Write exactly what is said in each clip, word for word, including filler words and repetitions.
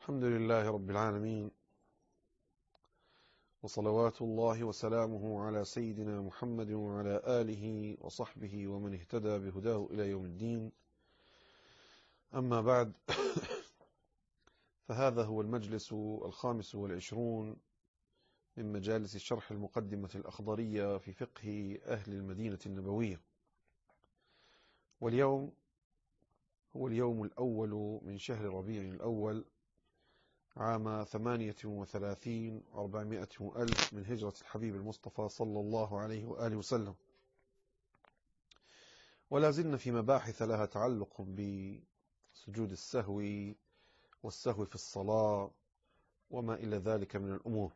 الحمد لله رب العالمين، وصلوات الله وسلامه على سيدنا محمد وعلى آله وصحبه ومن اهتدى بهداه إلى يوم الدين. أما بعد، فهذا هو المجلس الخامس والعشرون من مجالس شرح المقدمة الأخضرية في فقه أهل المدينة النبوية، واليوم هو اليوم الأول من شهر ربيع الأول عام ثمانية وثلاثين وأربعمائة ألف من هجرة الحبيب المصطفى صلى الله عليه وآله وسلم، ولا زلنا في مباحث لها تعلق بسجود السهو والسهو في الصلاة وما إلى ذلك من الأمور.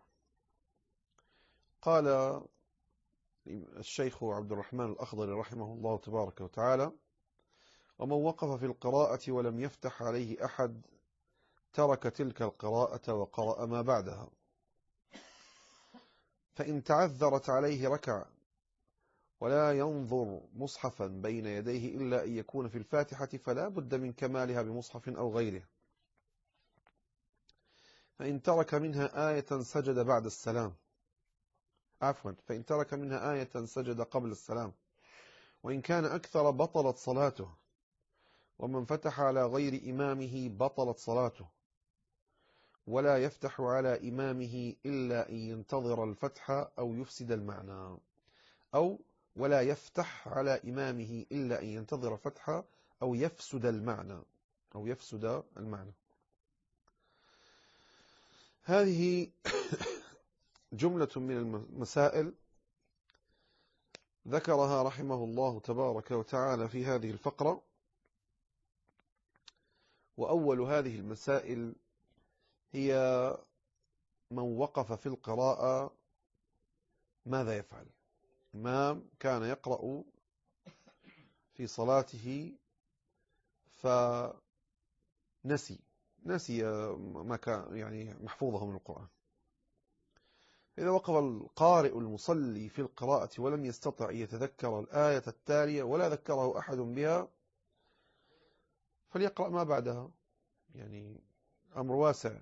قال الشيخ عبد الرحمن الأخضر رحمه الله تبارك وتعالى: ومن وقف في القراءة ولم يفتح عليه أحد ترك تلك القراءة وقرأ ما بعدها، فإن تعذرت عليه ركع ولا ينظر مصحفا بين يديه إلا أن يكون في الفاتحة فلا بد من كمالها بمصحف أو غيره، فإن ترك منها آية سجد بعد السلام عفوا فإن ترك منها آية سجد قبل السلام، وإن كان أكثر بطلت صلاته، ومن فتح على غير إمامه بطلت صلاته، ولا يفتح على إمامه إلا أن ينتظر الفتح أو يفسد المعنى، أو ولا يفتح على إمامه إلا أن ينتظر فتح أو يفسد المعنى أو يفسد المعنى. هذه جملة من المسائل ذكرها رحمه الله تبارك وتعالى في هذه الفقرة. وأول هذه المسائل هي: من وقف في القراءة ماذا يفعل؟ إمام كان يقرأ في صلاته فنسي نسي ما كان يعني محفوظه من القرآن. إذا وقف القارئ المصلي في القراءة ولم يستطع يتذكر الآية التالية ولا ذكره أحد بها فليقرأ ما بعدها، يعني أمر واسع،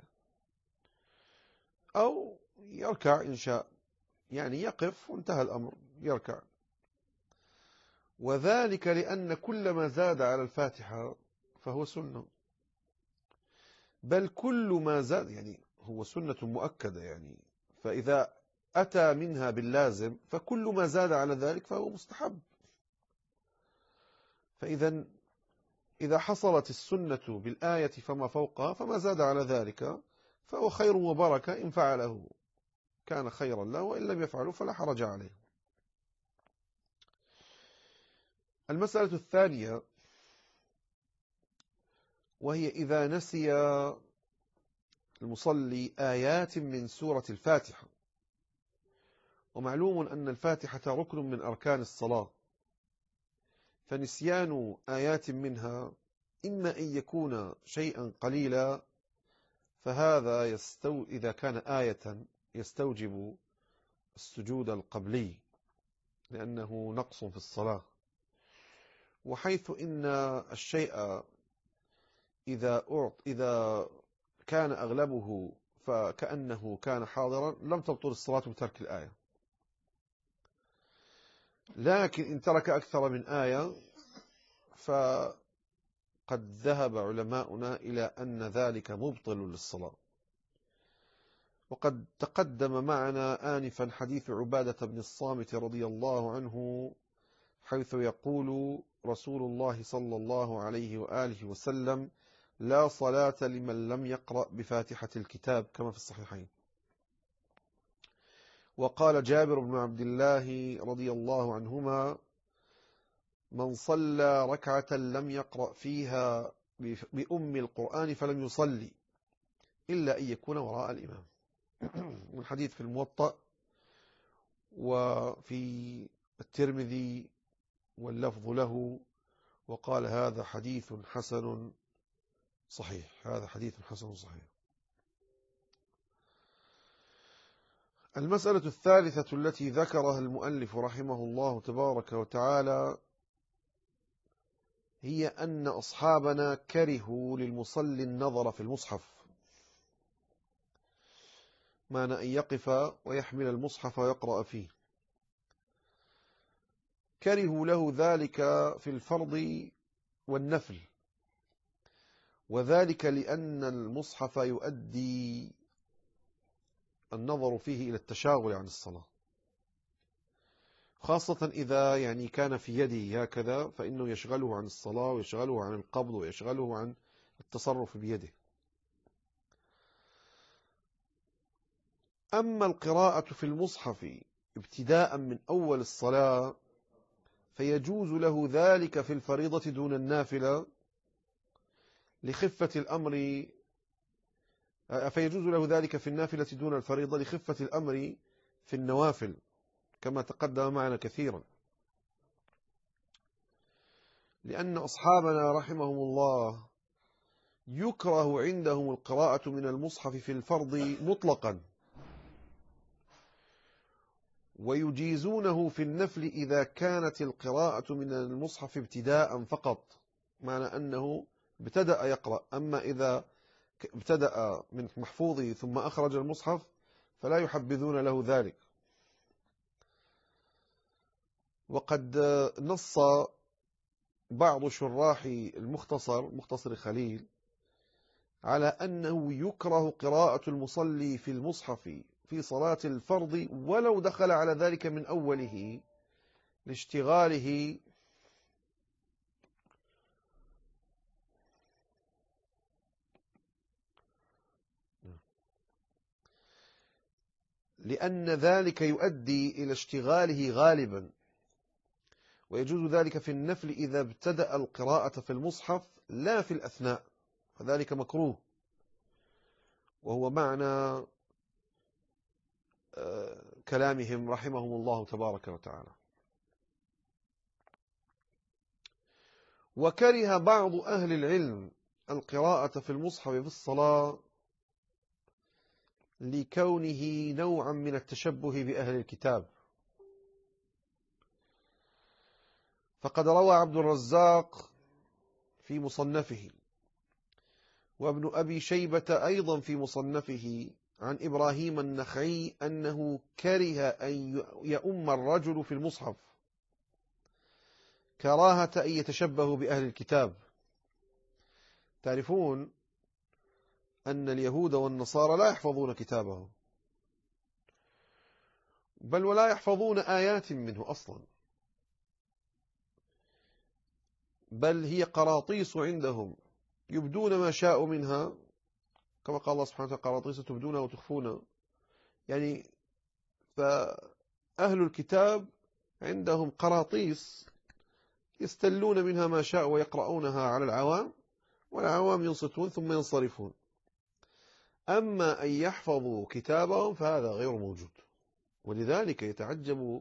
أو يركع إن شاء، يعني يقف وانتهى الأمر، يركع. وذلك لأن كل ما زاد على الفاتحة فهو سنة، بل كل ما زاد يعني هو سنة مؤكدة، يعني فإذا أتى منها باللازم فكل ما زاد على ذلك فهو مستحب. فإذا إذا حصلت السنة بالآية فما فوقها فما زاد على ذلك فهو خير وبركة، إن فعله كان خيرا له، وإن لم يفعله فلا حرج عليه. المسألة الثانية وهي إذا نسي المصلي آيات من سورة الفاتحة، ومعلوم أن الفاتحة ركن من أركان الصلاة، فنسيان آيات منها إما أن يكون شيئا قليلا، فهذا يستو... إذا كان آية يستوجب السجود القبلي لأنه نقص في الصلاة، وحيث إن الشيء إذا أعط إذا كان أغلبه فكأنه كان حاضرا لم تبطل الصلاة بترك الآية. لكن إن ترك أكثر من آية فقد ذهب علماؤنا إلى أن ذلك مبطل للصلاة. وقد تقدم معنا آنفا حديث عبادة بن الصامت رضي الله عنه، حيث يقول رسول الله صلى الله عليه وآله وسلم: لا صلاة لمن لم يقرأ بفاتحة الكتاب، كما في الصحيحين. وقال جابر بن عبد الله رضي الله عنهما: من صلى ركعة لم يقرأ فيها بأم القرآن فلم يصلي إلا أن يكون وراء الإمام. من حديث في الموطأ وفي الترمذي واللفظ له، وقال هذا حديث حسن صحيح هذا حديث حسن صحيح. المسألة الثالثة التي ذكرها المؤلف رحمه الله تبارك وتعالى هي أن أصحابنا كرهوا للمصلي النظر في المصحف، معنى أن يقف ويحمل المصحف ويقرأ فيه. كرهوا له ذلك في الفرض والنفل، وذلك لأن المصحف يؤدي النظر فيه إلى التشاغل عن الصلاة، خاصة إذا يعني كان في يده هكذا، فإنه يشغله عن الصلاة ويشغله عن القبض ويشغله عن التصرف بيده. أما القراءة في المصحف ابتداء من أول الصلاة فيجوز له ذلك في الفريضة دون النافلة لخفة الأمر فيجوز له ذلك في النافلة دون الفريضة لخفة الأمر في النوافل، كما تقدم معنا كثيرا، لأن أصحابنا رحمهم الله يكره عندهم القراءة من المصحف في الفرض مطلقا، ويجيزونه في النفل إذا كانت القراءة من المصحف ابتداء فقط، معنى أنه ابتدأ يقرأ. أما إذا ابتدأ من محفوظه ثم أخرج المصحف فلا يحبذون له ذلك. وقد نص بعض شراح المختصر مختصر خليل على أنه يكره قراءة المصلي في المصحف في صلاة الفرض ولو دخل على ذلك من أوله لاشتغاله لأن ذلك يؤدي إلى اشتغاله غالبا، ويجوز ذلك في النفل إذا ابتدأ القراءة في المصحف لا في الأثناء، فذلك مكروه، وهو معنى كلامهم رحمهم الله تبارك وتعالى. وكره بعض أهل العلم القراءة في المصحف في الصلاة لكونه نوعا من التشبه بأهل الكتاب، فقد روى عبد الرزاق في مصنفه وابن أبي شيبة أيضا في مصنفه عن إبراهيم النخعي أنه كره أن يؤم الرجل في المصحف كراهة أن يتشبه بأهل الكتاب. تعرفون أن اليهود والنصارى لا يحفظون كتابهم، بل ولا يحفظون آيات منه أصلا، بل هي قراطيس عندهم يبدون ما شاءوا منها، كما قال الله سبحانه وتعالى قراطيس تبدون وتخفون. يعني فأهل الكتاب عندهم قراطيس يستلون منها ما شاء ويقرؤونها على العوام، والعوام ينصتون ثم ينصرفون. أما أن يحفظوا كتابهم فهذا غير موجود، ولذلك يتعجب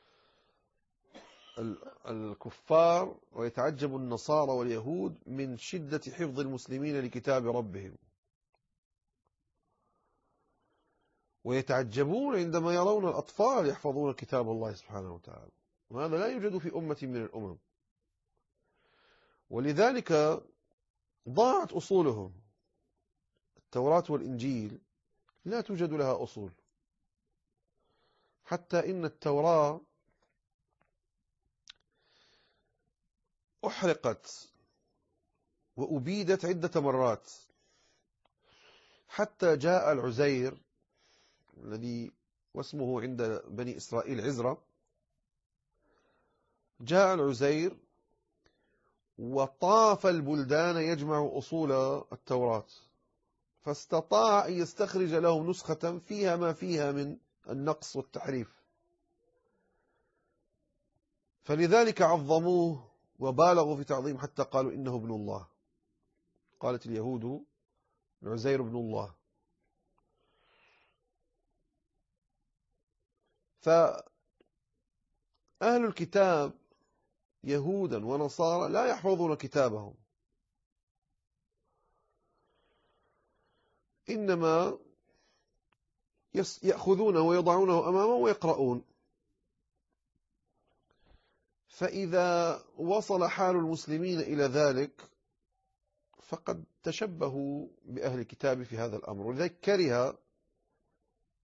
الكفار ويتعجب النصارى واليهود من شدة حفظ المسلمين لكتاب ربهم، ويتعجبون عندما يرون الأطفال يحفظون كتاب الله سبحانه وتعالى، وهذا لا يوجد في أمة من الأمم. ولذلك ضاعت أصولهم. التوراة والإنجيل لا توجد لها أصول، حتى إن التوراة أحرقت وأبيدت عدة مرات، حتى جاء العزير الذي واسمه عند بني إسرائيل عزرا، جاء العزير وطاف البلدان يجمع أصول التوراة، فاستطاع أن يستخرج لهم نسخة فيها ما فيها من النقص والتحريف، فلذلك عظموه وبالغوا في تعظيم حتى قالوا إنه ابن الله. قالت اليهود العزير ابن الله. فأهل الكتاب يهودا ونصارى لا يحفظون كتابهم، إنما يأخذونه ويضعونه أمامه ويقرؤون. فإذا وصل حال المسلمين إلى ذلك فقد تشبهوا بأهل الكتاب في هذا الأمر، ولذلك كره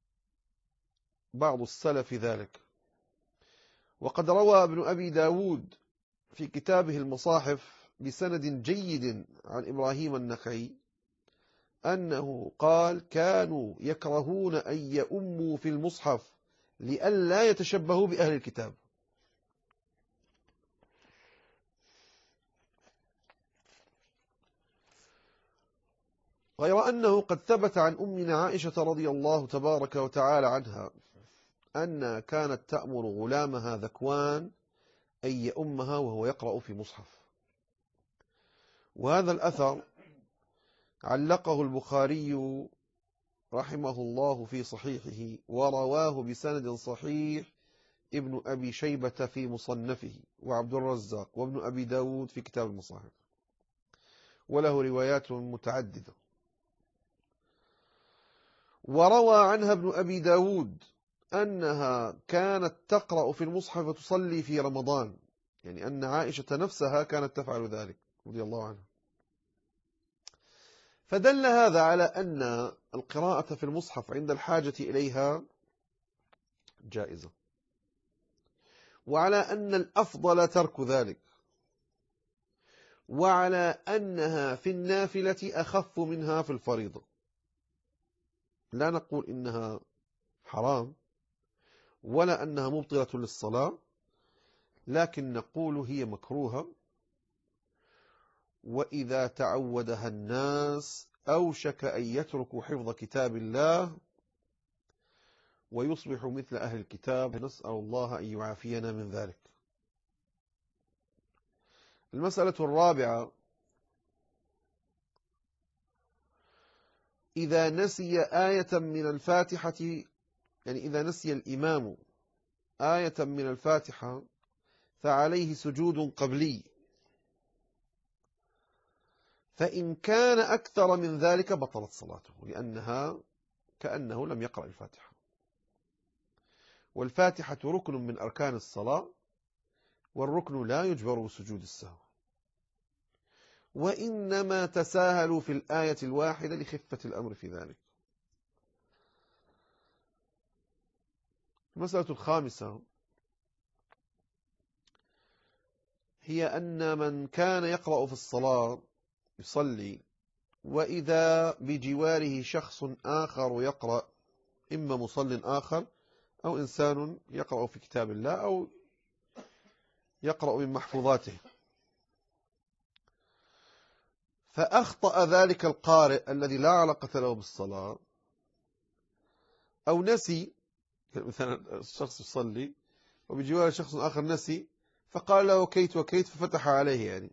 بعض السلف ذلك. وقد روى ابن أبي داود في كتابه المصاحف بسند جيد عن إبراهيم النخعي أنه قال: كانوا يكرهون أن يؤموا في المصحف لئلا يتشبهوا بأهل الكتاب. غير أنه قد ثبت عن أمنا عائشة رضي الله تبارك وتعالى عنها أنها كانت تأمر غلامها ذكوان أن يؤمها وهو يقرأ في مصحف. وهذا الأثر علقه البخاري رحمه الله في صحيحه، ورواه بسند صحيح ابن أبي شيبة في مصنفه، وعبد الرزاق وابن أبي داود في كتاب المصاحف، وله روايات متعددة. وروى عنها ابن أبي داود أنها كانت تقرأ في المصحف وتصلي في رمضان، يعني أن عائشة نفسها كانت تفعل ذلك رضي الله عنها. فدل هذا على أن القراءة في المصحف عند الحاجة إليها جائزة، وعلى أن الأفضل ترك ذلك، وعلى أنها في النافلة أخف منها في الفريضة. لا نقول إنها حرام ولا أنها مبطلة للصلاة، لكن نقول هي مكروهة، وإذا تعودها الناس أوشك أن يتركوا حفظ كتاب الله ويصبح مثل أهل الكتاب، نسأل الله أن يعافينا من ذلك. المسألة الرابعة: إذا نسي آية من الفاتحة، يعني إذا نسي الإمام آية من الفاتحة فعليه سجود قبلي، فإن كان أكثر من ذلك بطلت صلاته، لأنها كأنه لم يقرأ الفاتحة. والفاتحة ركن من أركان الصلاة، والركن لا يجبر بسجود السهو، وإنما تساهلوا في الآية الواحدة لخفة الأمر في ذلك. المسألة الخامسة هي أن من كان يقرأ في الصلاة يصلي، وإذا بجواره شخص آخر يقرأ، إما مصل آخر أو إنسان يقرأ في كتاب الله أو يقرأ من محفوظاته، فأخطأ ذلك القارئ الذي لا علاقة له بالصلاة أو نسي، مثلا الشخص يصلي وبجواره شخص آخر نسي فقال له كيت وكيت ففتح عليه، يعني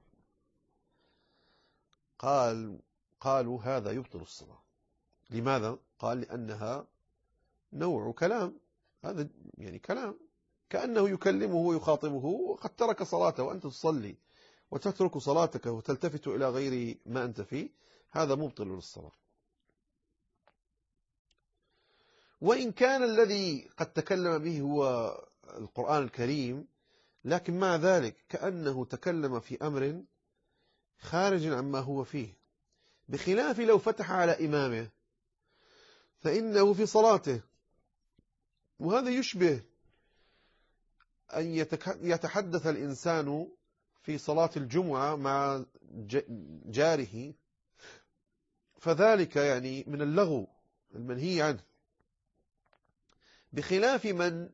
قال قالوا هذا يبطل الصلاة. لماذا؟ قال لأنها نوع كلام، هذا يعني كلام كأنه يكلمه ويخاطبه، وقد ترك صلاته وأنت تصلي وتترك صلاتك وتلتفت إلى غير ما أنت فيه، هذا مبطل للصلاة. وإن كان الذي قد تكلم به هو القرآن الكريم، لكن مع ذلك كأنه تكلم في أمر خارج عما هو فيه، بخلاف لو فتح على إمامه فإنه في صلاته. وهذا يشبه أن يتحدث الإنسان في صلاة الجمعة مع جاره، فذلك يعني من اللغو المنهي عنه، بخلاف من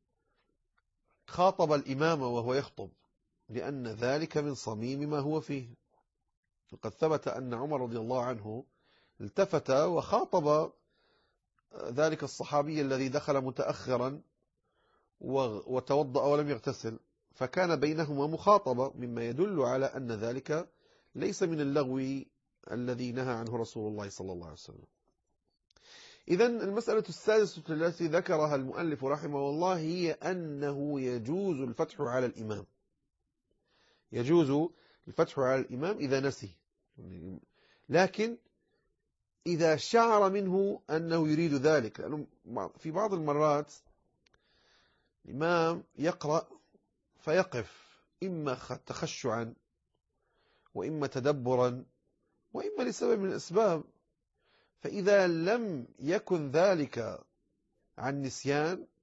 خاطب الإمام وهو يخطب، لأن ذلك من صميم ما هو فيه. وقد ثبت أن عمر رضي الله عنه التفت وخاطب ذلك الصحابي الذي دخل متأخرا وتوضأ ولم يغتسل، فكان بينهما مخاطبة، مما يدل على أن ذلك ليس من اللغو الذي نهى عنه رسول الله صلى الله عليه وسلم. إذن المسألة السادسة التي ذكرها المؤلف رحمه الله هي أنه يجوز الفتح على الإمام، يجوز الفتح على الإمام إذا نسي، لكن إذا شعر منه أنه يريد ذلك، لأنه في بعض المرات الإمام يقرأ فيقف، إما تخشعا وإما تدبرا وإما لسبب من الأسباب، فإذا لم يكن ذلك عن نسيان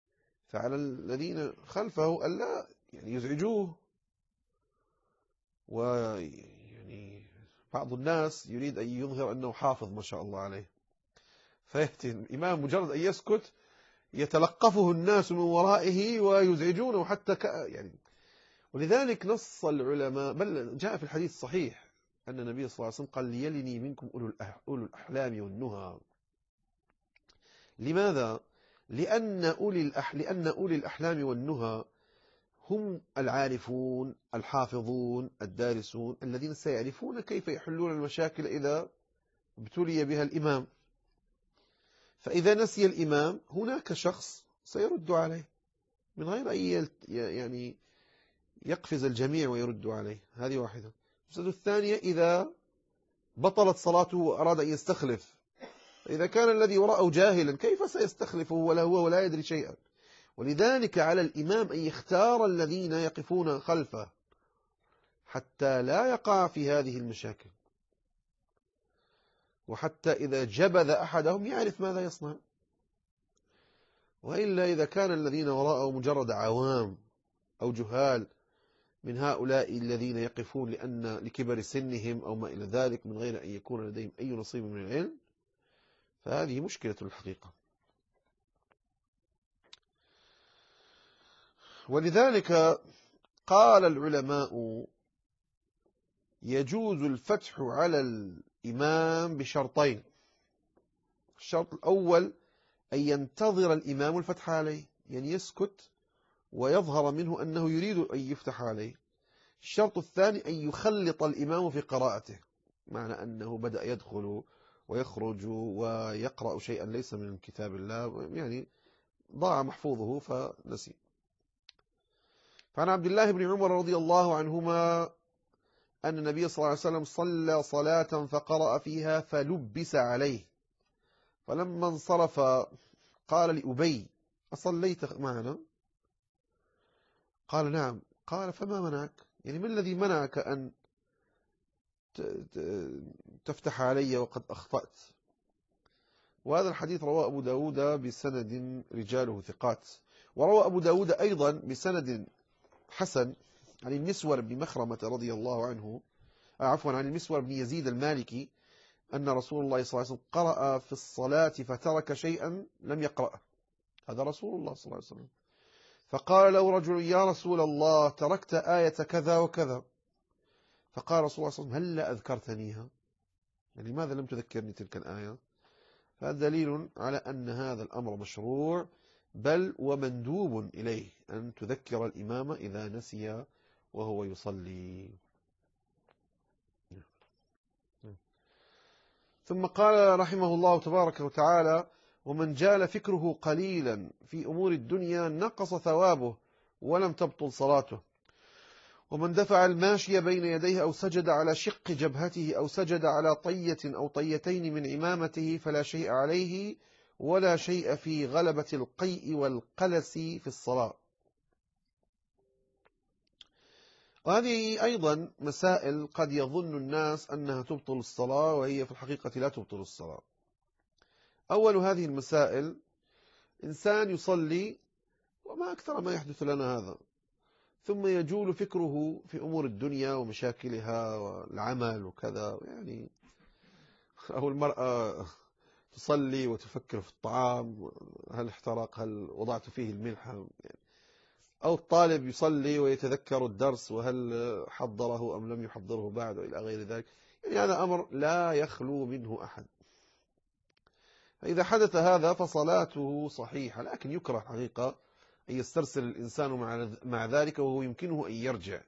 فعلى الذين خلفه ألا يعني يزعجوه. ويعني بعض الناس يريد أن يظهر أنه حافظ ما شاء الله عليه، فيأتي الإمام مجرد أن يسكت يتلقفه الناس من ورائه ويزعجونه حتى ك... يعني. ولذلك نص العلماء، بل جاء في الحديث الصحيح أن النبي صلى الله عليه وسلم قال: ليلني منكم أولو الأحلام والنهى. لماذا؟ لأن أولي, الأح... لأن أولي الأحلام والنهى هم العارفون الحافظون الدارسون الذين سيعرفون كيف يحلون المشاكل إذا ابتلي بها الإمام. فإذا نسي الإمام هناك شخص سيرد عليه من غير أن يعني يقفز الجميع ويرد عليه. هذه واحدة. المسألة الثانية: إذا بطلت صلاته وأراد أن يستخلف، إذا كان الذي وراءه جاهلا كيف سيستخلفه ولا هو ولا يدري شيئا؟ ولذلك على الإمام أن يختار الذين يقفون خلفه حتى لا يقع في هذه المشاكل، وحتى إذا جبذ أحدهم يعرف ماذا يصنع. وإلا إذا كان الذين وراءه مجرد عوام أو جهال من هؤلاء الذين يقفون لأن لكبر سنهم أو ما إلى ذلك من غير أن يكون لديهم أي نصيب من العلم، فهذه مشكلة الحقيقة. ولذلك قال العلماء: يجوز الفتح على الإمام بشرطين. الشرط الأول أن ينتظر الإمام الفتح عليه، يعني يسكت ويظهر منه أنه يريد أن يفتح عليه. الشرط الثاني أن يخلط الإمام في قراءته، معنى أنه بدأ يدخل ويخرج ويقرأ شيئا ليس من كتاب الله، يعني ضاع محفوظه فنسي. فعن عبد الله بن عمر رضي الله عنهما أن النبي صلى الله عليه وسلم صلى صلاة فقرأ فيها فلبس عليه، فلما انصرف قال لأبي: أصليت معنا؟ قال: نعم. قال: فما منعك؟ يعني ما الذي منعك أن تفتح علي وقد أخطأت؟ وهذا الحديث رواه أبو داود بسند رجاله ثقات. وروى أبو داود أيضا بسند حسن عن المسور بن مخرمة رضي الله عنه، عفوا عن المسور بن يزيد المالكي، أن رسول الله صلى الله عليه وسلم قرأ في الصلاة فترك شيئا لم يقرأه. هذا رسول الله صلى الله عليه وسلم. فقال له رجل: يا رسول الله، تركت آية كذا وكذا. فقال رسول الله صلى الله عليه وسلم: هل أذكرتنيها؟ يعني لماذا لم تذكرني تلك الآية؟ فهذا دليل على أن هذا الأمر مشروع، بل ومندوب إليه أن تذكر الإمام إذا نسي وهو يصلي. ثم قال رحمه الله تبارك وتعالى: ومن جال فكره قليلا في أمور الدنيا نقص ثوابه ولم تبطل صلاته. ومن دفع الماشي بين يديه أو سجد على شق جبهته أو سجد على طية أو طيتين من عمامته فلا شيء عليه ولا شيء في غلبة القيء والقلس في الصلاة. وهذه أيضا مسائل قد يظن الناس أنها تبطل الصلاة، وهي في الحقيقة لا تبطل الصلاة. أول هذه المسائل: إنسان يصلي وما أكثر ما يحدث لنا هذا، ثم يجول فكره في أمور الدنيا ومشاكلها والعمل وكذا، يعني أو المرأة تصلي وتفكر في الطعام، هل احترق، هل وضعت فيه الملح، يعني أو الطالب يصلي ويتذكر الدرس وهل حضره أم لم يحضره بعد، وإلى غير ذلك. يعني هذا أمر لا يخلو منه أحد. فإذا حدث هذا فصلاته صحيحة، لكن يكره حقيقة أن يسترسل الإنسان مع ذلك وهو يمكنه أن يرجع.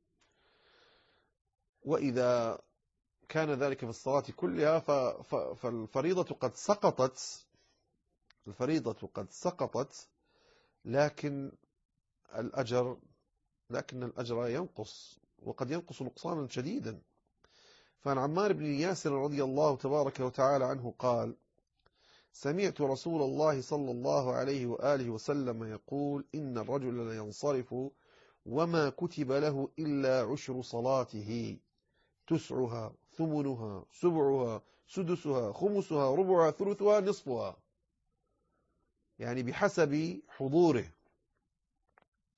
وإذا كان ذلك في الصلاة كلها فالفريضة قد سقطت، الفريضة قد سقطت لكن الأجر لكن الأجر ينقص، وقد ينقص نقصانا شديدا. فعن عمار بن ياسر رضي الله تبارك وتعالى عنه قال: سمعت رسول الله صلى الله عليه وآله وسلم يقول: إن الرجل لينصرف وما كتب له إلا عشر صلاته، تسعها ثمنها سبعها سدسها خمسها ربعها ثلثها نصفها، يعني بحسب حضوره.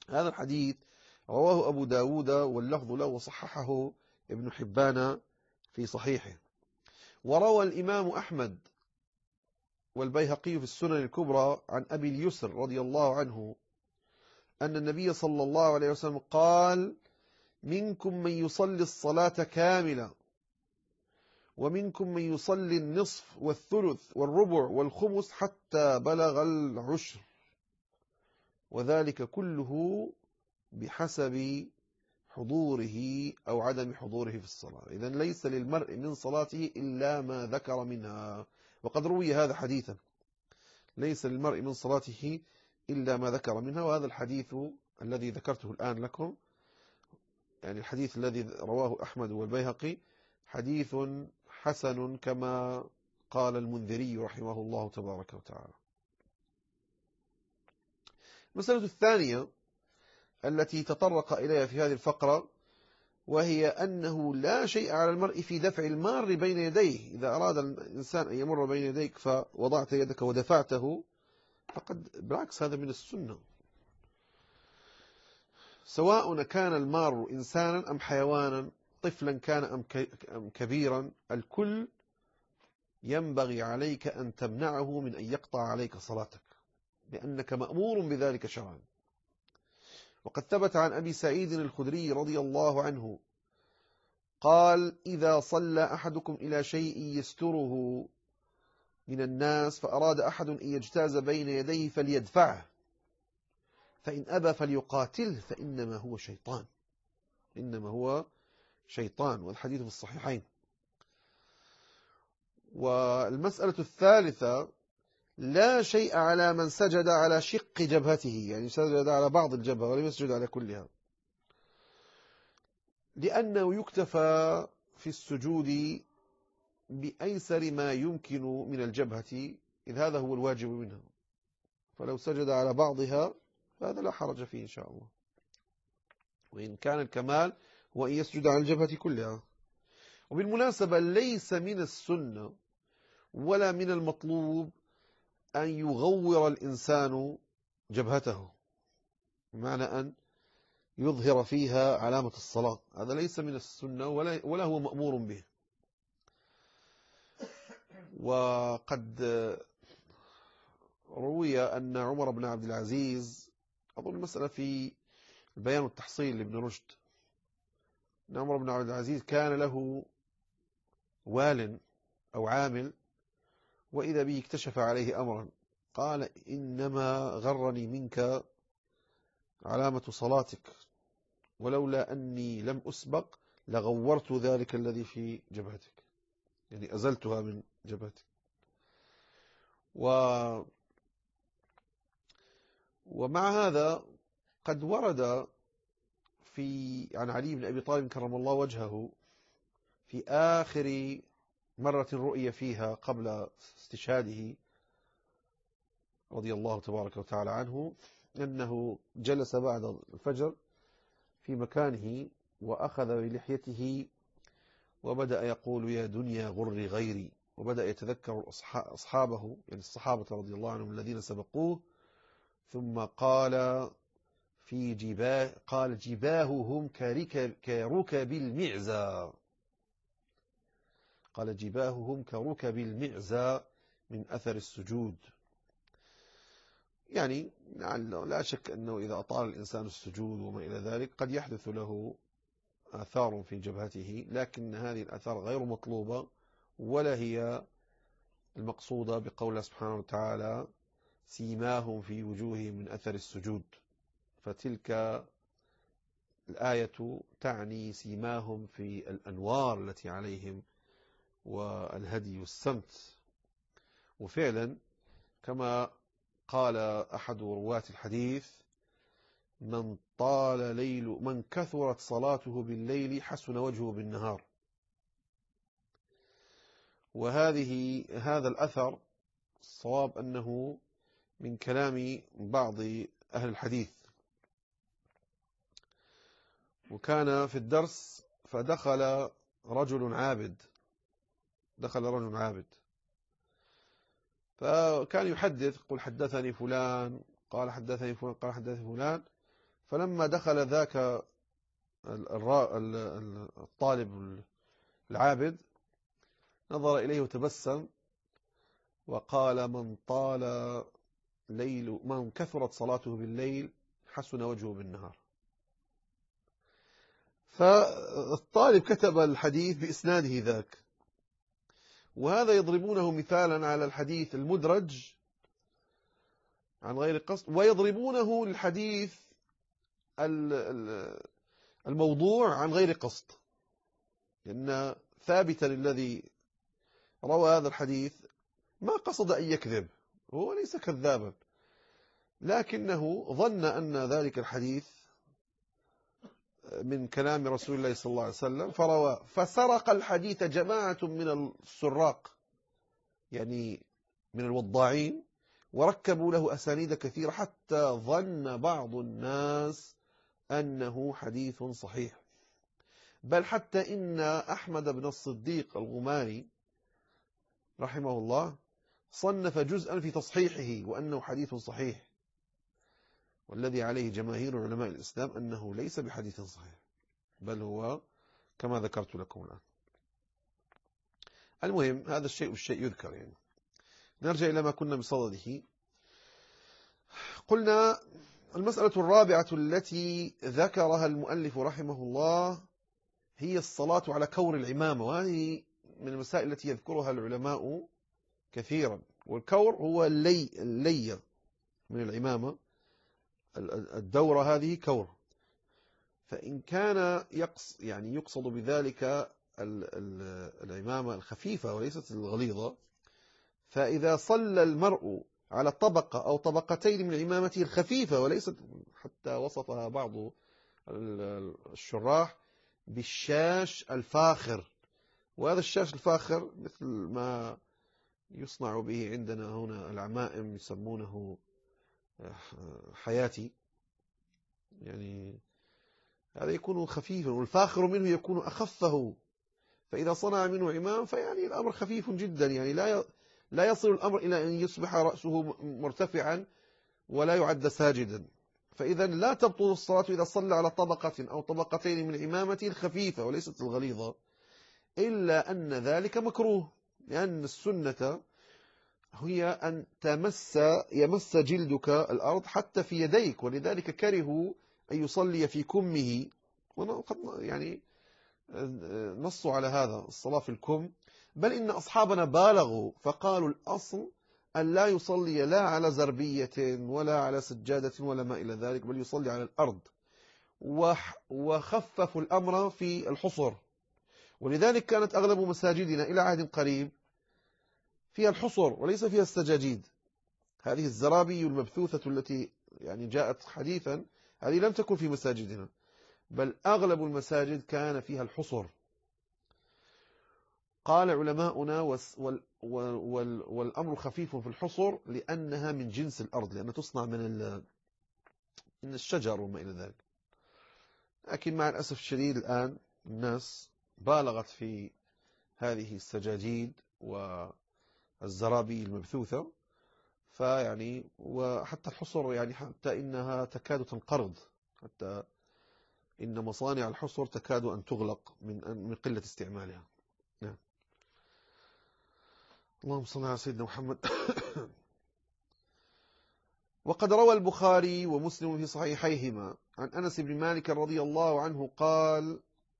هذا الحديث رواه أبو داود واللفظ له وصححه ابن حبان في صحيحه. وروى الإمام أحمد والبيهقي في السنن الكبرى عن أبي اليسر رضي الله عنه أن النبي صلى الله عليه وسلم قال: منكم من يصلي الصلاة كاملة، ومنكم من يصلي النصف والثلث والربع والخمس حتى بلغ العشر، وذلك كله بحسب حضوره أو عدم حضوره في الصلاة. إذن ليس للمرء من صلاته إلا ما ذكر منها، وقد روي هذا حديثا: ليس للمرء من صلاته إلا ما ذكر منها. وهذا الحديث الذي ذكرته الآن لكم، يعني الحديث الذي رواه أحمد والبيهقي، حديث حسن كما قال المنذري رحمه الله تبارك وتعالى. المسألة الثانية التي تطرق إليها في هذه الفقرة، وهي أنه لا شيء على المرء في دفع المار بين يديه. إذا أراد الإنسان أن يمر بين يديك فوضعت يدك ودفعته، فقد بالعكس هذا من السنة، سواء كان المار إنسانا أم حيوانا، طفلا كان أم كبيرا، الكل ينبغي عليك أن تمنعه من أن يقطع عليك صلاتك، لأنك مأمور بذلك شرعا. وقد ثبت عن أبي سعيد الخدري رضي الله عنه قال: إذا صلى أحدكم إلى شيء يستره من الناس فأراد أحد أن يجتاز بين يديه فليدفعه، فإن أبى فليقاتله، فإنما هو شيطان، إنما هو شيطان. والحديث في الصحيحين. والمسألة الثالثة: لا شيء على من سجد على شق جبهته، يعني سجد على بعض الجبهة ولم يسجد على كلها، لأنه يكتفى في السجود بأيسر ما يمكن من الجبهة، إذ هذا هو الواجب منها. فلو سجد على بعضها فهذا لا حرج فيه إن شاء الله. وإن كان الكمال هو أن يسجد على الجبهة كلها. وبالمناسبة ليس من السنة ولا من المطلوب أن يغور الإنسان جبهته، بمعنى أن يظهر فيها علامة الصلاة، هذا ليس من السنة ولا, ولا هو مأمور به. وقد روي أن عمر بن عبد العزيز، أظن المسألة في البيان والتحصيل لابن رشد، أن عمر بن عبد العزيز كان له وال أو عامل، وإذا به اكتشف عليه أمرا، قال: إنما غرني منك علامة صلاتك، ولولا أني لم أسبق لغورت ذلك الذي في جبهتك، يعني أزلتها من جبهتك. و ومع هذا قد ورد في عن علي بن أبي طالب كرم الله وجهه في آخر مرة رؤية فيها قبل استشهاده رضي الله تبارك وتعالى عنه، أنه جلس بعد الفجر في مكانه وأخذ بلحيته وبدأ يقول: يا دنيا غر غيري، وبدأ يتذكر أصحابه، يعني الصحابة رضي الله عنهم الذين سبقوه، ثم قال في جباه قال: جباههم كركب المعزى، قال: جباههم كركب المعزى من أثر السجود. يعني لا شك أنه إذا أطال الإنسان السجود وما إلى ذلك قد يحدث له آثار في جبهته، لكن هذه الآثار غير مطلوبة ولا هي المقصودة بقول سبحانه وتعالى: سيماهم في وجوههم من أثر السجود. فتلك الآية تعني سيماهم في الأنوار التي عليهم والهدي والسمت. وفعلا كما قال أحد رواة الحديث: من طال ليل من كثرت صلاته بالليل حسن وجهه بالنهار. وهذه هذا الأثر الصواب أنه من كلام بعض أهل الحديث. وكان في الدرس فدخل رجل عابد دخل رجل عابد فكان يحدث، قل حدثني فلان قال حدثني فلان قال حدثني فلان، فلما دخل ذاك الطالب العابد نظر إليه وتبسم وقال: من طال ليل من كثرت صلاته بالليل حسن وجهه بالنهار. فالطالب كتب الحديث بإسناده ذاك، وهذا يضربونه مثالا على الحديث المدرج عن غير قصد، ويضربونه للحديث الموضوع عن غير قصد، لأن ثابتا الذي روى هذا الحديث ما قصد أن يكذب، هو ليس كذابا، لكنه ظن أن ذلك الحديث من كلام رسول الله صلى الله عليه وسلم فروى، فسرق الحديث جماعة من السراق يعني من الوضاعين، وركبوا له أسانيد كثيرة حتى ظن بعض الناس أنه حديث صحيح. بل حتى إن أحمد بن الصديق الغماري رحمه الله صنف جزءا في تصحيحه وأنه حديث صحيح، والذي عليه جماهير علماء الإسلام أنه ليس بحديث صحيح، بل هو كما ذكرت لكم الآن. المهم هذا الشيء والشيء يذكر. يعني نرجع إلى ما كنا بصدده. قلنا المسألة الرابعة التي ذكرها المؤلف رحمه الله هي الصلاة على كور العمامة، وهذه من المسائل التي يذكرها العلماء كثيرا. والكور هو اللي اللي من العمامة، الدورة هذه كور. فإن كان يقص يعني يقصد بذلك العمامة الخفيفة وليست الغليظة، فإذا صلى المرء على طبقة أو طبقتين من عمامته الخفيفة وليست، حتى وصفها بعض الشراح بالشاش الفاخر، وهذا الشاش الفاخر مثل ما يصنع به عندنا هنا العمائم يسمونه حياتي، يعني هذا يكون خفيفا، والفاخر منه يكون أخفه، فإذا صنع منه عمام فيعني الأمر خفيف جدا، يعني لا لا يصل الأمر إلى أن يصبح رأسه مرتفعا ولا يعد ساجدا. فإذا لا تبطل الصلاة إذا صلى على طبقة أو طبقتين من عمامته الخفيفة وليست الغليظة، إلا أن ذلك مكروه، لأن السنة هي أن تمس يمس جلدك الأرض حتى في يديك، ولذلك كرهوا أن يصلي في كمه، وقد يعني نصوا على هذا الصلاة في الكم. بل إن أصحابنا بالغوا فقالوا الأصل أن لا يصلي لا على زربية ولا على سجادة ولا ما إلى ذلك، بل يصلي على الأرض، وخففوا الأمر في الحصر. ولذلك كانت أغلب مساجدنا إلى عهد قريب فيها الحصر وليس فيها السجاجيد. هذه الزرابي المبثوثة التي يعني جاءت حديثا هذه لم تكن في مساجدنا، بل أغلب المساجد كان فيها الحصر. قال علماؤنا والأمر خفيف في الحصر لأنها من جنس الأرض، لأنها تصنع من من الشجر وما إلى ذلك. لكن مع الأسف الشديد الآن الناس بالغت في هذه السجاجيد والزرابي المبثوثة، فيعني وحتى الحصر يعني حتى إنها تكاد تنقرض، حتى إن مصانع الحصر تكاد أن تغلق من من قلة استعمالها. نعم. اللهم صل على سيدنا محمد. وقد روى البخاري ومسلم في صحيحيهما عن أنس بن مالك رضي الله عنه قال: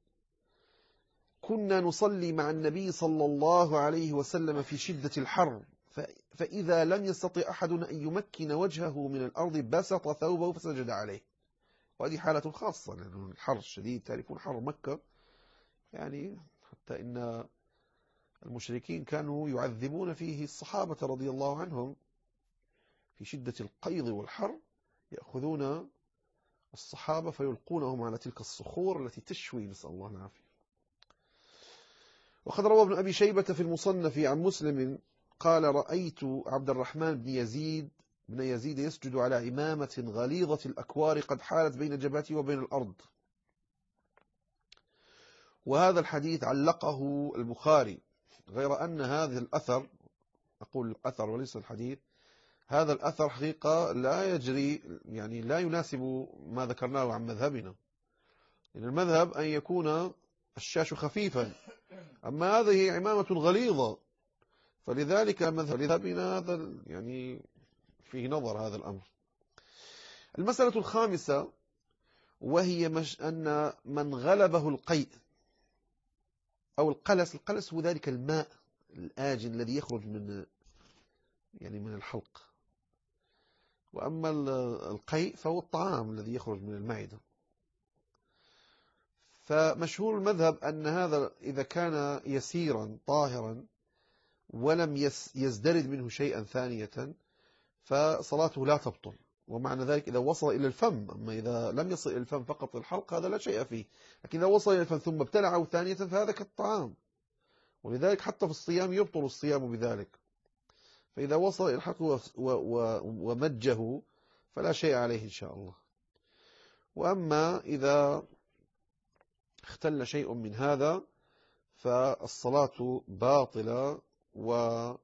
كنا نصلي مع النبي صلى الله عليه وسلم في شدة الحر، فإذا لم يستطع أحد أن يمكن وجهه من الأرض بسط ثوبه فسجد عليه. وهذه حالة خاصة لأنه الحر الشديد، تعرفون حر مكة، يعني حتى إن المشركين كانوا يعذبون فيه الصحابة رضي الله عنهم في شدة القيض والحر، يأخذون الصحابة فيلقونهم على تلك الصخور التي تشوي، نسأل الله العافية. وقد روى ابن أبي شيبة في المصنف عن مسلم قال: رأيت عبد الرحمن بن يزيد بن يزيد يسجد على عمامة غليظة الأكوار قد حالت بين جبهته وبين الأرض. وهذا الحديث علقه البخاري، غير أن هذا الأثر، أقول الأثر وليس الحديث، هذا الأثر حقيقة لا يجري، يعني لا يناسب ما ذكرناه عن مذهبنا. إن المذهب أن يكون الشاش خفيفا، أما هذه عمامة غليظة، فلذلك مذهبنا هذا يعني فيه نظر هذا الأمر. المسألة الخامسة وهي مش أن من غلبه القيء أو القلس. القلس هو ذلك الماء الآجن الذي يخرج من يعني من الحلق، وأما القيء فهو الطعام الذي يخرج من المعدة. فمشهور المذهب أن هذا إذا كان يسيرا طاهرا ولم يزدرد منه شيئا ثانية فصلاته لا تبطل. ومعنى ذلك إذا وصل إلى الفم، أما إذا لم يصل إلى الفم فقط الحلق هذا لا شيء فيه، لكن إذا وصل إلى الفم ثم ابتلعه ثانية فهذا كالطعام، ولذلك حتى في الصيام يبطل الصيام بذلك. فإذا وصل إلى الحلق ومجه فلا شيء عليه إن شاء الله. وأما إذا اختل شيء من هذا فالصلاة باطلة، و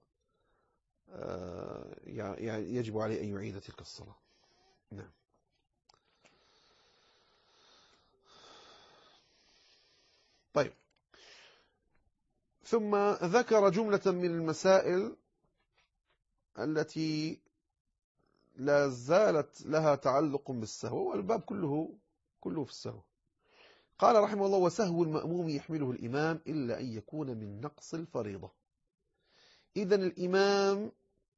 يعني يجب عليه أن يعيد تلك الصلاة. نعم. طيب، ثم ذكر جملة من المسائل التي لا زالت لها تعلق بالسهو، والباب كله كله في السهو. قال رحمه الله: وسهو المأموم يحمله الإمام إلا أن يكون من نقص الفريضة. إذن الإمام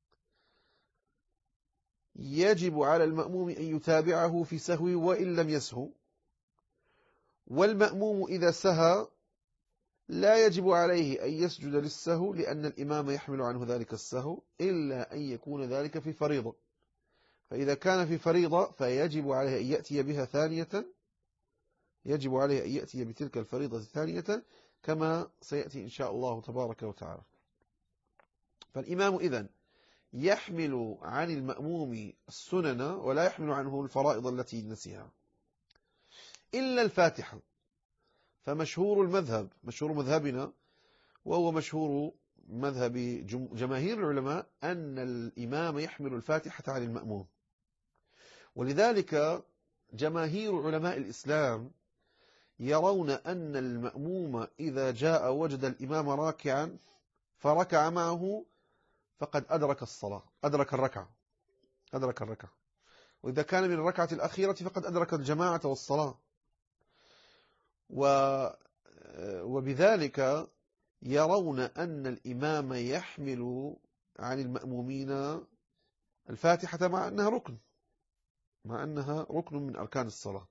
يجب على المأموم أن يتابعه في سهوه وإن لم يسهو، والمأموم إذا سهى لا يجب عليه أن يسجد للسهو لأن الإمام يحمل عنه ذلك السهو إلا أن يكون ذلك في فريضة. فإذا كان في فريضة فيجب عليه أن يأتي بها ثانية، يجب عليه أن يأتي بتلك الفريضة ثانية كما سيأتي إن شاء الله تبارك وتعالى. فالإمام إذن يحمل عن المأموم السنن ولا يحمل عنه الفرائض التي نسيها إلا الفاتحة. فمشهور المذهب، مشهور مذهبنا وهو مشهور مذهب جماهير العلماء أن الإمام يحمل الفاتحة عن المأموم. ولذلك جماهير علماء الإسلام يرون أن المأموم إذا جاء وجد الإمام راكعا فركع معه فقد أدرك الصلاة، أدرك الركعة أدرك الركعة وإذا كان من الركعة الأخيرة فقد أدرك الجماعة والصلاة. وبذلك يرون أن الإمام يحمل عن المأمومين الفاتحة مع أنها ركن مع أنها ركن من أركان الصلاة.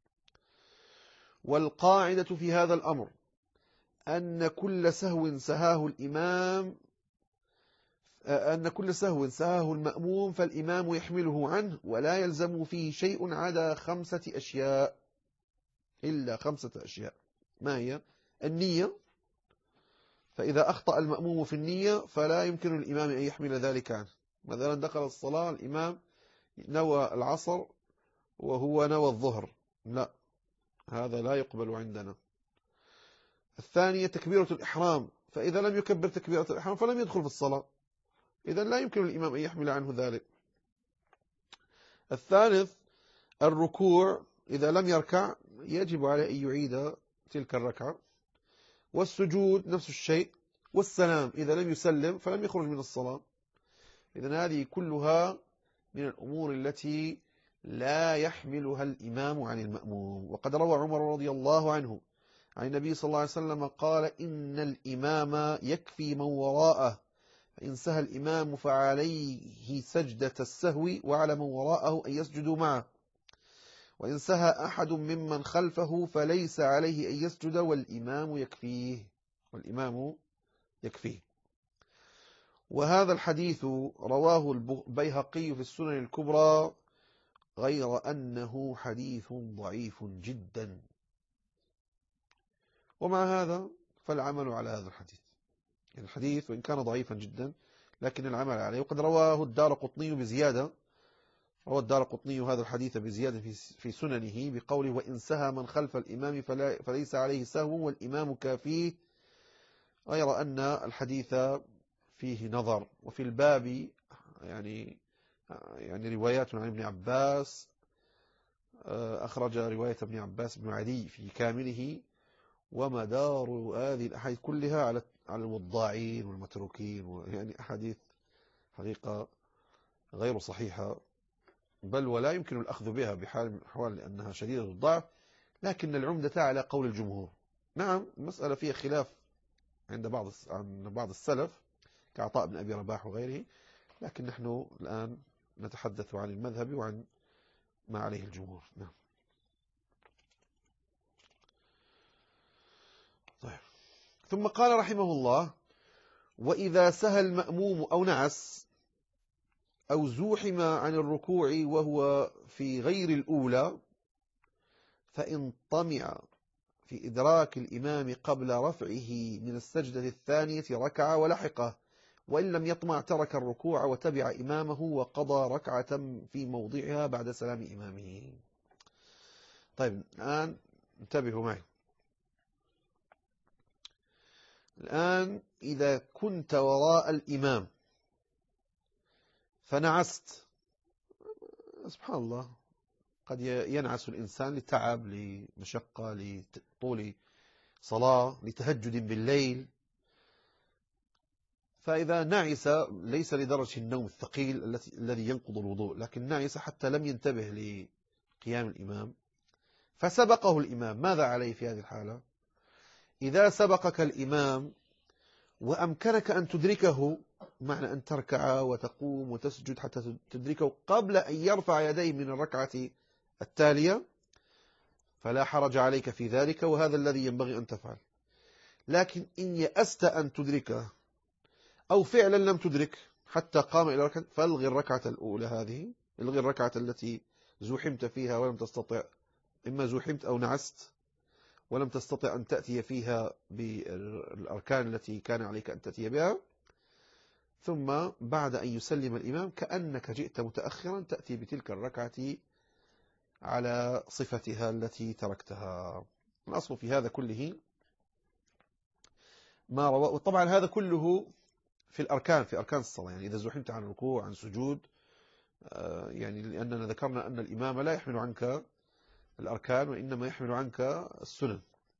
والقاعدة في هذا الأمر أن كل سهو سهاه الإمام أن كل سهو سهاه المأموم فالإمام يحمله عنه ولا يلزم فيه شيء عدا خمسة أشياء، إلا خمسة أشياء. ما هي؟ النية، فإذا أخطأ المأموم في النية فلا يمكن الإمام أن يحمل ذلك عنه. مثلا دخل الصلاة الإمام نوى العصر وهو نوى الظهر، لا، هذا لا يقبل عندنا. الثانية تكبيرة الإحرام، فإذا لم يكبر تكبيرة الإحرام فلم يدخل في الصلاة، إذن لا يمكن الإمام أن يحمل عنه ذلك. الثالث الركوع، إذا لم يركع يجب عليه أن يعيد تلك الركعة. والسجود نفس الشيء. والسلام، إذا لم يسلم فلم يخرج من الصلاة. إذن هذه كلها من الأمور التي لا يحملها الإمام عن المأموم. وقد روى عمر رضي الله عنه عن النبي صلى الله عليه وسلم قال: إن الإمام يكفي من وراءه، فإن سهى الإمام فعليه سجدة السهو وعلى من وراءه أن يسجدوا معه، وإن سهى أحد ممن خلفه فليس عليه أن يسجد والإمام يكفيه والإمام يكفيه. وهذا الحديث رواه البيهقي في السنن الكبرى، غير أنه حديث ضعيف جدا. ومع هذا فالعمل على هذا الحديث، يعني الحديث وإن كان ضعيفا جدا لكن العمل عليه. وقد رواه الدارقطني بزيادة، روى الدارقطني هذا الحديث بزيادة في سننه بقوله: وإن سهى من خلف الإمام فليس عليه سهو والإمام كافيه، غير أن الحديث فيه نظر. وفي الباب يعني يعني روايات عن ابن عباس، أخرج رواية ابن عباس بن عدي في كامله، ومدار هذه الأحاديث كلها على على المضاعين والمتروكين، يعني أحاديث حقيقة غير صحيحة، بل ولا يمكن الأخذ بها بحال من الأحوال لأنها شديدة الضعف. لكن العمدة على قول الجمهور. نعم المسألة فيها خلاف عند بعض عن بعض السلف كعطاء بن أبي رباح وغيره، لكن نحن الآن نتحدث عن المذهب وعن ما عليه الجمهور. نعم. طيب. ثم قال رحمه الله: وإذا سهى المأموم أو نعس أو زوحم عن الركوع وهو في غير الأولى، فإن طمع في إدراك الإمام قبل رفعه من السجدة الثانية ركع ولحقه، وإن لم يطمع ترك الركوع وتبع إمامه وقضى ركعة في موضعها بعد سلام إمامه. طيب الآن انتبهوا معي. الآن إذا كنت وراء الإمام فنعست، سبحان الله قد ينعس الإنسان لتعب، لمشقة، لطول صلاة، لتهجد بالليل، فإذا نعس ليس لدرجة النوم الثقيل الذي ينقض الوضوء، لكن نعس حتى لم ينتبه لقيام الإمام فسبقه الإمام، ماذا عليه في هذه الحالة؟ إذا سبقك الإمام وأمكنك أن تدركه، معنى أن تركع وتقوم وتسجد حتى تدركه قبل أن يرفع يديه من الركعة التالية، فلا حرج عليك في ذلك، وهذا الذي ينبغي أن تفعل. لكن إن يأست أن تدركه أو فعلا لم تدرك حتى قام إلى ركعة، فالغي الركعة الأولى هذه، الغي الركعة التي زوحمت فيها ولم تستطع، إما زوحمت أو نعست ولم تستطع أن تأتي فيها بالأركان التي كان عليك أن تأتي بها، ثم بعد أن يسلم الإمام كأنك جئت متأخرا تأتي بتلك الركعة على صفتها التي تركتها. الأصل في هذا كله ما رواه، وطبعا هذا كله في الأركان، في أركان الصلاة، يعني إذا زحمت عن ركوع عن سجود، يعني لأننا ذكرنا أن الإمام لا يحمل عنك الأركان وإنما يحمل عنك السنن.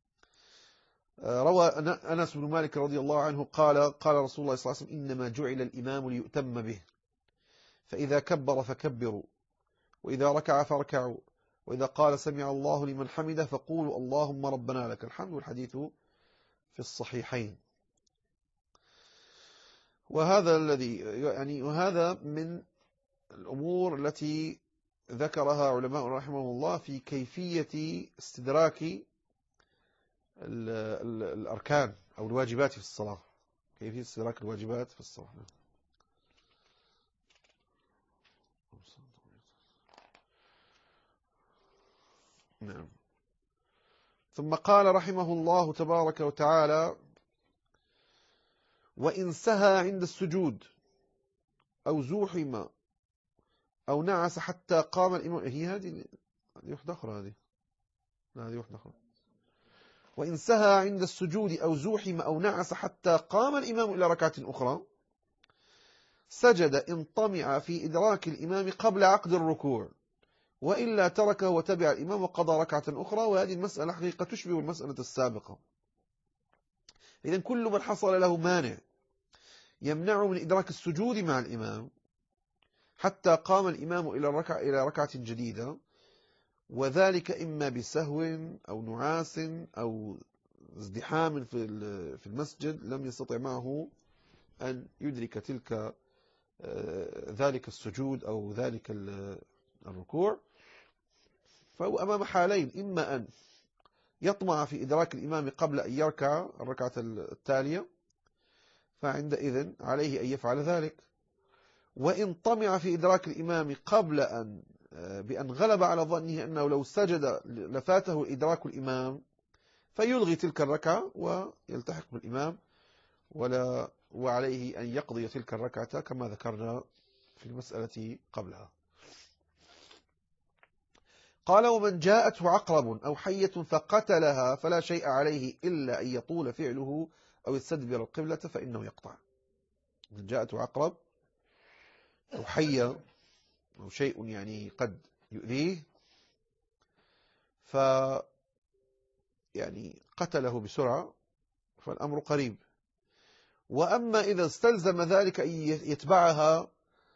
روى أنس بن مالك رضي الله عنه قال: قال رسول الله صلى الله عليه وسلم: إنما جعل الإمام ليؤتم به، فإذا كبر فكبروا، وإذا ركع فاركعوا، وإذا قال سمع الله لمن حمده فقولوا اللهم ربنا لك الحمد. والحديث في الصحيحين. وهذا الذي يعني وهذا من الأمور التي ذكرها علماء رحمهم الله في كيفية استدراك الأركان أو الواجبات في الصلاة، كيفية استدراك الواجبات في الصلاة. نعم. ثم قال رحمه الله تبارك وتعالى: وإن سهى عند السجود أو زوحم أو نعس حتى قام الإمام، هي هذه هذه واحدة أخرى، هذه لا هذه واحدة أخرى. وإن سهى عند السجود أو زوحم أو نعس حتى قام الإمام إلى ركعة أخرى، سجد إن طمع في إدراك الإمام قبل عقد الركوع، وإلا تركه وتبع الإمام وقضى ركعة أخرى. وهذه المسألة حقيقة تشبه المسألة السابقة. إذن كل من حصل له مانع يمنعه من إدراك السجود مع الإمام حتى قام الإمام إلى الركعة إلى ركعة جديدة، وذلك إما بسهو أو نعاس أو ازدحام في المسجد لم يستطع معه أن يدرك تلك ذلك السجود أو ذلك الركوع، فهو أمام حالين: إما أن يطمع في إدراك الإمام قبل أن يركع الركعة التالية، فعندئذ عليه أن يفعل ذلك، وإن طمع في إدراك الإمام قبل أن بأن غلب على ظنه أنه لو سجد لفاته إدراك الإمام فيلغي تلك الركعة ويلتحق بالإمام، ولا وعليه أن يقضي تلك الركعة كما ذكرنا في المسألة قبلها. قال: ومن جاءته عقرب أو حية فقتلها فلا شيء عليه إلا أن يطول فعله أو يستدبر القبلة فإنه يقطع. من جاءته عقرب أو حية أو شيء يعني قد يؤذيه، ف يعني قتله بسرعة، فالأمر قريب. وأما إذا استلزم ذلك أن يتبعها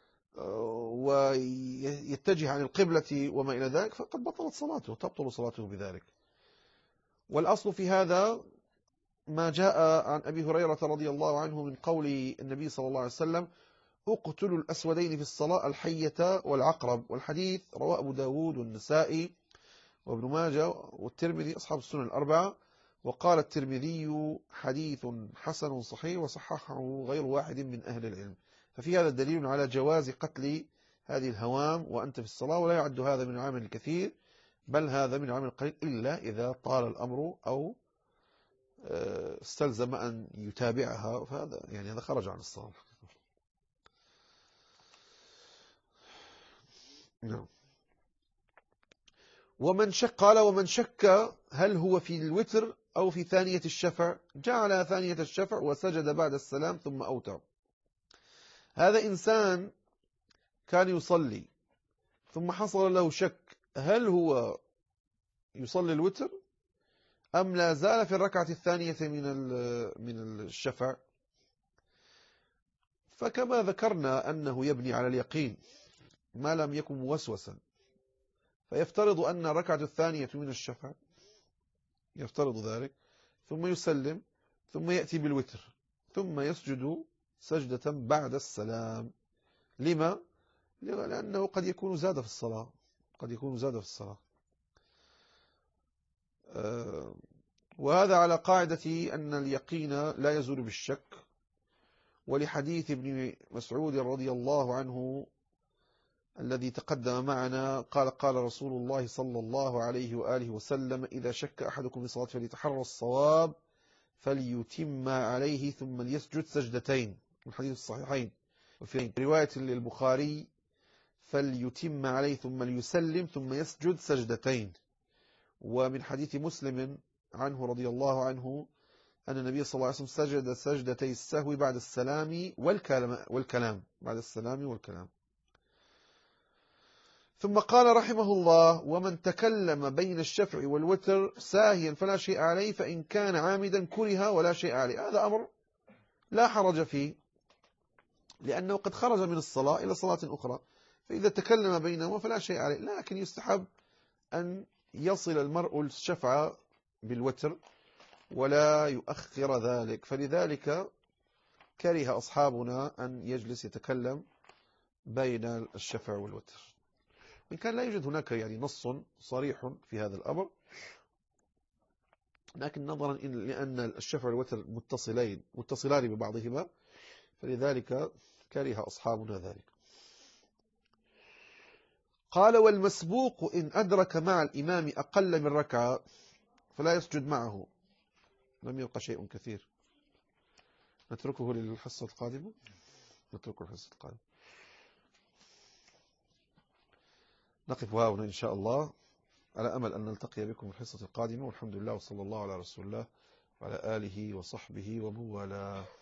ويتجه عن القبلة وما إلى ذلك، فقد بطلت صلاته، تبطل صلاته بذلك. والأصل في هذا ما جاء عن أبي هريرة رضي الله عنه من قول النبي صلى الله عليه وسلم: اقتلوا الأسودين في الصلاة، الحية والعقرب. والحديث رواه أبو داود والنسائي وابن ماجه والترمذي، أصحاب السنن الأربعة. وقال الترمذي: حديث حسن صحيح، وصححه غير واحد من أهل العلم. ففي هذا دليل على جواز قتل هذه الهوام وأنت في الصلاة، ولا يعد هذا من العمل الكثير، بل هذا من العمل القليل، إلا إذا طال الأمر أو استلزم أن يتابعها، فهذا يعني هذا خرج عن الصلاة. نعم. ومن شك قال ومن شك هل هو في الوتر أو في ثانية الشفع، جعل ثانية الشفع وسجد بعد السلام ثم أوتر. هذا إنسان كان يصلي ثم حصل له شك هل هو يصلي الوتر أم لا زال في الركعة الثانية من من الشفع، فكما ذكرنا أنه يبني على اليقين ما لم يكن موسوسا، فيفترض أن الركعة الثانية من الشفع، يفترض ذلك، ثم يسلم، ثم يأتي بالوتر، ثم يسجد سجدة بعد السلام. لما؟ لأنه قد يكون زاد في الصلاة، قد يكون زاد في الصلاة. وهذا على قاعدة أن اليقين لا يزول بالشك، ولحديث ابن مسعود رضي الله عنه الذي تقدم معنا، قال: قال رسول الله صلى الله عليه وآله وسلم: إذا شك أحدكم في صلاة فليتحرى الصواب فليتم عليه ثم ليسجد سجدتين. الحديث الصحيحين. وفي رواية للبخاري: فليتم عليه ثم ليسلم ثم يسجد سجدتين. ومن حديث مسلم عنه رضي الله عنه أن النبي صلى الله عليه وسلم سجد سجدتي السهو بعد السلام والكلام, والكلام بعد السلام والكلام. ثم قال رحمه الله: ومن تكلم بين الشفع والوتر ساهيا فلا شيء عليه، فإن كان عامدا كره ولا شيء عليه. هذا أمر لا حرج فيه، لأنه قد خرج من الصلاة إلى صلاة أخرى، فإذا تكلم بينهما فلا شيء عليه. لكن يستحب أن يصل المرء الشفع بالوتر ولا يؤخر ذلك، فلذلك كره أصحابنا أن يجلس يتكلم بين الشفع والوتر، وإن كان لا يوجد هناك يعني نص صريح في هذا الأمر، لكن نظرا إن لأن الشفع والوتر متصلين متصلان ببعضهما، فلذلك كره أصحابنا ذلك. قال: والمسبوق إن أدرك مع الإمام أقل من ركعة فلا يسجد معه. لم يبقى شيء كثير، نتركه للحصة القادمة نتركه للحصة القادمة نقف هنا إن شاء الله، على أمل أن نلتقي بكم في الحصة القادمة. والحمد لله، وصلى الله على رسول الله وعلى آله وصحبه ومن والاه.